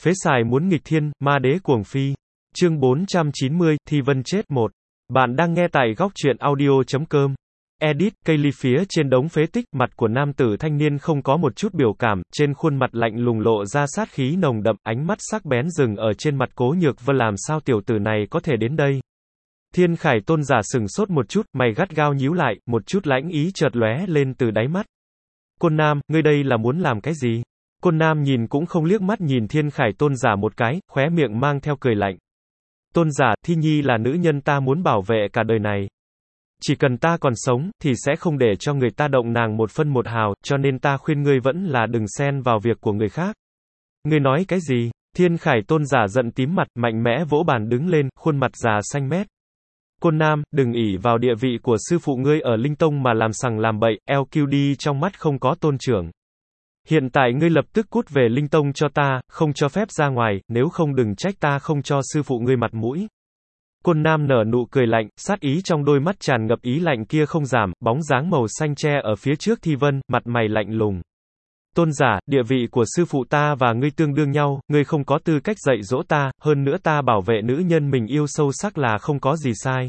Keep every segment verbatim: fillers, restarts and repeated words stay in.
Phế xài muốn nghịch thiên, ma đế cuồng phi. Chương bốn trăm chín mươi, Thi Vân chết một. Bạn đang nghe tại góc truyện audio chấm com. Edit, cây ly phía trên đống phế tích, mặt của nam tử thanh niên không có một chút biểu cảm, trên khuôn mặt lạnh lùng lộ ra sát khí nồng đậm, ánh mắt sắc bén dừng ở trên mặt Cố Nhược Vân. Làm sao tiểu tử này có thể đến đây? Thiên Khải Tôn giả sừng sốt một chút, mày gắt gao nhíu lại, một chút lãnh ý chợt lóe lên từ đáy mắt. Côn Nam, ngươi đây là muốn làm cái gì? Côn Nam nhìn cũng không liếc mắt nhìn Thiên Khải Tôn giả một cái, khóe miệng mang theo cười lạnh. Tôn giả, Thi Nhi là nữ nhân ta muốn bảo vệ cả đời này. Chỉ cần ta còn sống, thì sẽ không để cho người ta động nàng một phân một hào, cho nên ta khuyên ngươi vẫn là đừng xen vào việc của người khác. Ngươi nói cái gì? Thiên Khải Tôn giả giận tím mặt, mạnh mẽ vỗ bàn đứng lên, khuôn mặt già xanh mét. Côn Nam, đừng ỷ vào địa vị của sư phụ ngươi ở Linh Tông mà làm sằng làm bậy, lờ quy đê trong mắt không có tôn trưởng. Hiện tại ngươi lập tức cút về Linh Tông cho ta, không cho phép ra ngoài, nếu không đừng trách ta không cho sư phụ ngươi mặt mũi. Côn Nam nở nụ cười lạnh, sát ý trong đôi mắt tràn ngập ý lạnh kia không giảm, bóng dáng màu xanh che ở phía trước Thi Vân, mặt mày lạnh lùng. Tôn giả, địa vị của sư phụ ta và ngươi tương đương nhau, ngươi không có tư cách dạy dỗ ta, hơn nữa ta bảo vệ nữ nhân mình yêu sâu sắc là không có gì sai.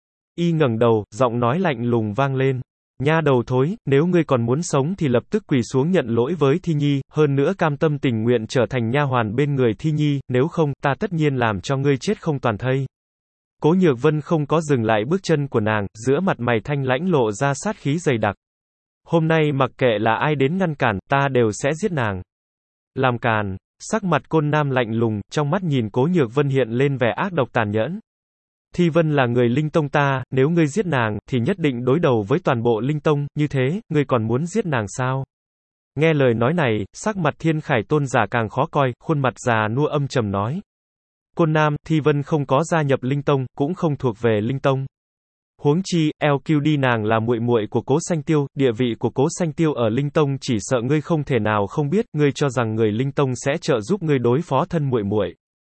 Y ngẩng đầu, giọng nói lạnh lùng vang lên. Nha đầu thối, nếu ngươi còn muốn sống thì lập tức quỳ xuống nhận lỗi với Thi Nhi, hơn nữa cam tâm tình nguyện trở thành nha hoàn bên người Thi Nhi, nếu không, ta tất nhiên làm cho ngươi chết không toàn thây. Cố Nhược Vân không có dừng lại bước chân của nàng, giữa mặt mày thanh lãnh lộ ra sát khí dày đặc. Hôm nay mặc kệ là ai đến ngăn cản, ta đều sẽ giết nàng. Làm càn, sắc mặt Côn Nam lạnh lùng, trong mắt nhìn Cố Nhược Vân hiện lên vẻ ác độc tàn nhẫn. Thi Vân là người Linh Tông ta, nếu ngươi giết nàng, thì nhất định đối đầu với toàn bộ Linh Tông, như thế, ngươi còn muốn giết nàng sao? Nghe lời nói này, sắc mặt Thiên Khải Tôn giả càng khó coi, khuôn mặt già nua âm trầm nói. Côn Nam, Thi Vân không có gia nhập Linh Tông, cũng không thuộc về Linh Tông. Huống chi, lờ quy đê nàng là muội muội của Cố Xanh Tiêu, địa vị của Cố Xanh Tiêu ở Linh Tông chỉ sợ ngươi không thể nào không biết, ngươi cho rằng người Linh Tông sẽ trợ giúp ngươi đối phó thân muội muội.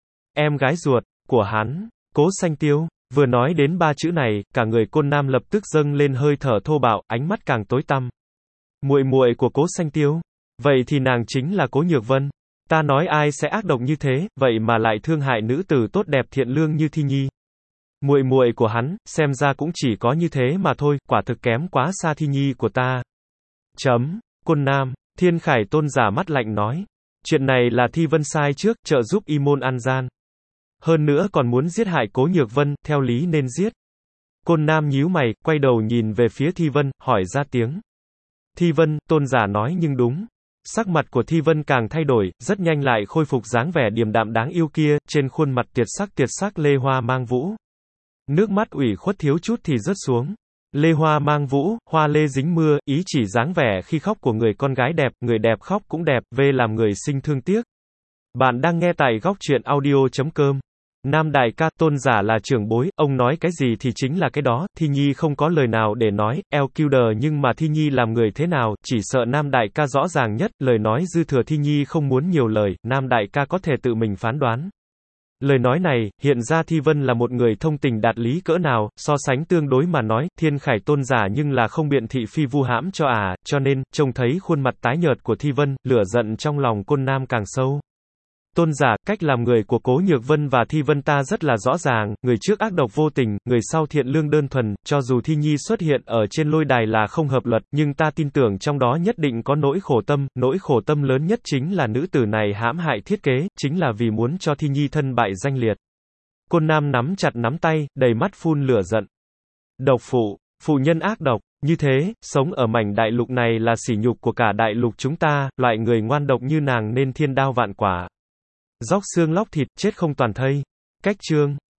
Em gái ruột của hắn, Cố Xanh Tiêu. Vừa nói đến ba chữ này, cả người Côn Nam lập tức dâng lên hơi thở thô bạo, ánh mắt càng tối tăm. Muội muội của Cố Xanh Tiêu? Vậy thì nàng chính là Cố Nhược Vân. Ta nói ai sẽ ác độc như thế, vậy mà lại thương hại nữ tử tốt đẹp thiện lương như Thi Nhi. Muội muội của hắn, xem ra cũng chỉ có như thế mà thôi, quả thực kém quá xa Thi Nhi của ta. Chấm. Côn Nam, Thiên Khải Tôn giả mắt lạnh nói. Chuyện này là Thi Vân sai trước, trợ giúp y môn an gian. Hơn nữa còn muốn giết hại Cố Nhược Vân, theo lý nên giết. Côn Nam nhíu mày, quay đầu nhìn về phía Thi Vân, hỏi ra tiếng. Thi Vân, tôn giả nói nhưng đúng. Sắc mặt của Thi Vân càng thay đổi, rất nhanh lại khôi phục dáng vẻ điềm đạm đáng yêu kia, trên khuôn mặt tiệt sắc tiệt sắc lê hoa mang vũ. Nước mắt ủy khuất thiếu chút thì rớt xuống. Lê hoa mang vũ, hoa lê dính mưa, ý chỉ dáng vẻ khi khóc của người con gái đẹp, người đẹp khóc cũng đẹp, về làm người sinh thương tiếc. Bạn đang nghe tại góc truyện audio chấm com. Nam đại ca, tôn giả là trưởng bối, ông nói cái gì thì chính là cái đó, Thi Nhi không có lời nào để nói, lờ quy đê nhưng mà Thi Nhi làm người thế nào, chỉ sợ Nam đại ca rõ ràng nhất, lời nói dư thừa Thi Nhi không muốn nhiều lời, Nam đại ca có thể tự mình phán đoán. Lời nói này, hiện ra Thi Vân là một người thông tình đạt lý cỡ nào, so sánh tương đối mà nói, Thiên Khải Tôn giả nhưng là không biện thị phi vu hãm cho à, cho nên, trông thấy khuôn mặt tái nhợt của Thi Vân, lửa giận trong lòng Côn Nam càng sâu. Tôn giả, cách làm người của Cố Nhược Vân và Thi Vân ta rất là rõ ràng, người trước ác độc vô tình, người sau thiện lương đơn thuần, cho dù Thi Nhi xuất hiện ở trên lôi đài là không hợp luật, nhưng ta tin tưởng trong đó nhất định có nỗi khổ tâm, nỗi khổ tâm lớn nhất chính là nữ tử này hãm hại thiết kế, chính là vì muốn cho Thi Nhi thân bại danh liệt. Côn Nam nắm chặt nắm tay, đầy mắt phun lửa giận. Độc phụ, phụ nhân ác độc, như thế, sống ở mảnh đại lục này là sỉ nhục của cả đại lục chúng ta, loại người ngoan độc như nàng nên thiên đao vạn quả. Róc xương lóc thịt, chết không toàn thây. Cách chương.